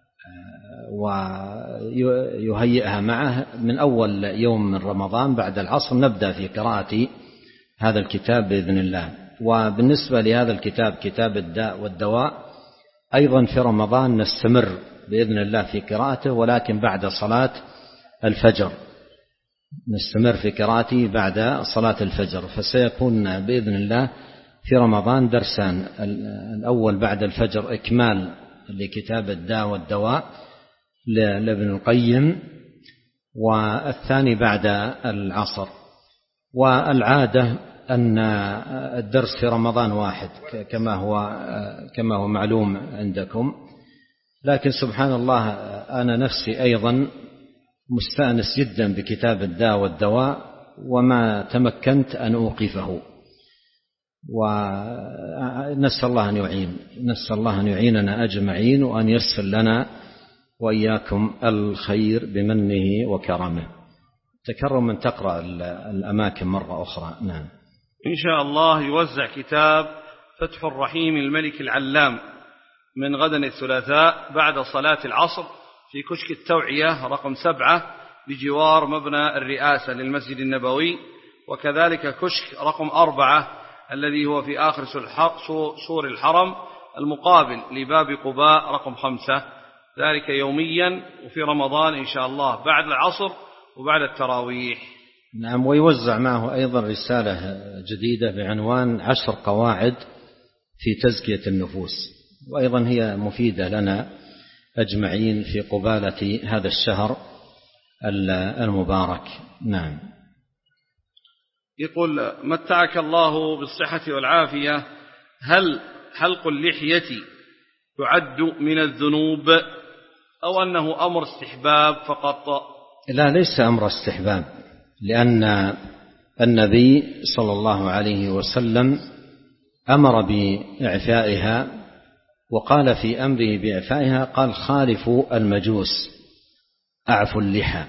Speaker 2: ويهيئها معه من أول يوم من رمضان بعد العصر نبدأ في قراءة هذا الكتاب بإذن الله. وبالنسبة لهذا الكتاب كتاب الداء والدواء أيضا في رمضان نستمر بإذن الله في قراءته، ولكن بعد صلاة الفجر نستمر في قراءته بعد صلاة الفجر. فسيكون بإذن الله في رمضان درسان، الأول بعد الفجر إكمال لكتاب الداء والدواء لابن القيم، والثاني بعد العصر. والعادة أن الدرس في رمضان واحد كما هو كما هو معلوم عندكم، لكن سبحان الله أنا نفسي أيضا مستأنس جدا بكتاب الداء والدواء وما تمكنت أن أوقفه، ونسأل الله أن يعين نسأل الله أن يعيننا أجمعين وأن يسر لنا وإياكم الخير بمنه وكرمه. تكرم من تقرأ الأماكن مرة أخرى. نعم
Speaker 1: إن شاء الله يوزع كتاب فتح الرحيم الملك العلام من غدا الثلاثاء بعد صلاة العصر في كشك التوعية رقم سبعة بجوار مبنى الرئاسة للمسجد النبوي، وكذلك كشك رقم أربعة الذي هو في آخر سور الحرم المقابل لباب قباء رقم خمسة. ذلك يوميا وفي رمضان إن شاء الله بعد العصر وبعد التراويح.
Speaker 2: نعم. ويوزع معه أيضا رسالة جديدة بعنوان عشر قواعد في تزكية النفوس، وأيضا هي مفيدة لنا أجمعين في قبالة هذا الشهر المبارك. نعم.
Speaker 1: يقول: متعك الله بالصحة والعافية، هل حلق اللحية يعد من الذنوب أو أنه أمر استحباب فقط؟
Speaker 2: لا، ليس أمر استحباب، لأن النبي صلى الله عليه وسلم أمر بإعفائها، وقال في أمره بإعفائها قال: خالفوا المجوس أعفوا اللحى.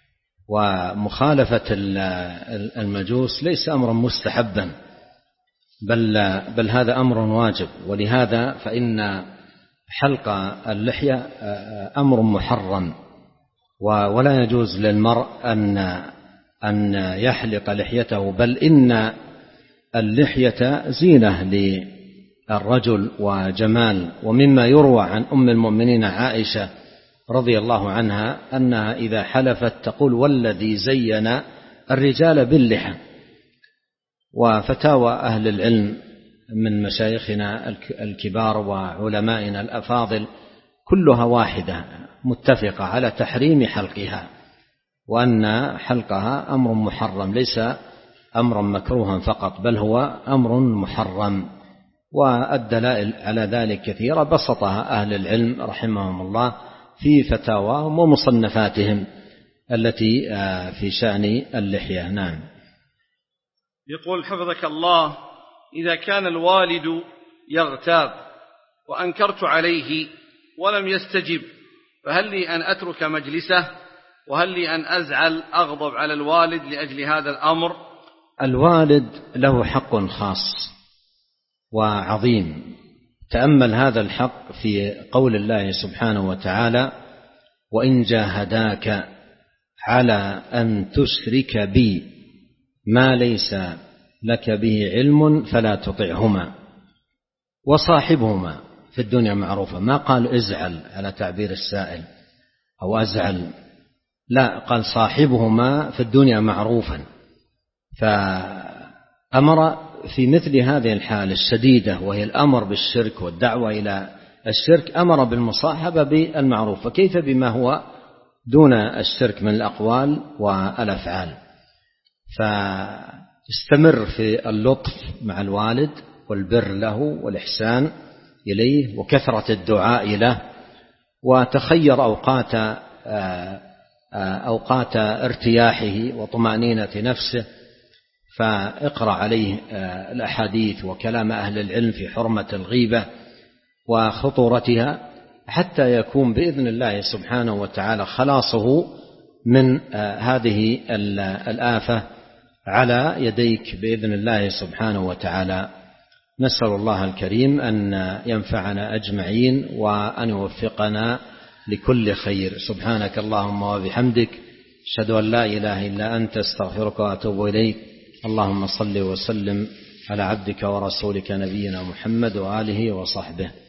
Speaker 2: ومخالفة المجوس ليس أمرا مستحبا، بل, بل هذا أمر واجب. ولهذا فإن حلق اللحية أمر محرم، ولا يجوز للمرء أن, أن يحلق لحيته، بل إن اللحية زينة للرجل وجمال. ومما يروى عن أم المؤمنين عائشة رضي الله عنها أنها إذا حلفت تقول: والذي زين الرجال باللحى. وفتاوى أهل العلم من مشايخنا الكبار وعلمائنا الأفاضل كلها واحدة متفقة على تحريم حلقها، وأن حلقها أمر محرم، ليس أمرا مكروها فقط، بل هو أمر محرم. والدلائل على ذلك كثيرة بسطها أهل العلم رحمهم الله في فتاواهم ومصنفاتهم التي في شأن اللحية. نعم.
Speaker 1: يقول: حفظك الله، إذا كان الوالد يغتاب وأنكرت عليه ولم يستجب، فهل لي أن أترك مجلسه؟ وهل لي أن أزعل أغضب على الوالد لأجل هذا الأمر؟
Speaker 2: الوالد له حق خاص وعظيم. تأمل هذا الحق في قول الله سبحانه وتعالى: وإن جاهداك على أن تشرك بي ما ليس لك به علم فلا تطعهما وصاحبهما في الدنيا معروفة. ما قال ازعل على تعبير السائل أو أزعل، لا، قال صاحبهما في الدنيا معروفا. فأمر في مثل هذه الحالة الشديدة وهي الأمر بالشرك والدعوة إلى الشرك، أمر بالمصاحبة بالمعروف، فكيف بما هو دون الشرك من الأقوال والأفعال؟ فاستمر في اللطف مع الوالد والبر له والإحسان إليه وكثرة الدعاء له، وتخير أوقات أوقات ارتياحه وطمأنينة نفسه، فاقرأ عليه الأحاديث وكلام أهل العلم في حرمة الغيبة وخطورتها، حتى يكون بإذن الله سبحانه وتعالى خلاصه من هذه الآفة على يديك بإذن الله سبحانه وتعالى. نسأل الله الكريم أن ينفعنا أجمعين وأن يوفقنا لكل خير. سبحانك اللهم وبحمدك، أشهد أن لا إله إلا أنت، استغفرك وأتوب إليك. اللهم صل وسلم على عبدك ورسولك نبينا محمد وآله وصحبه.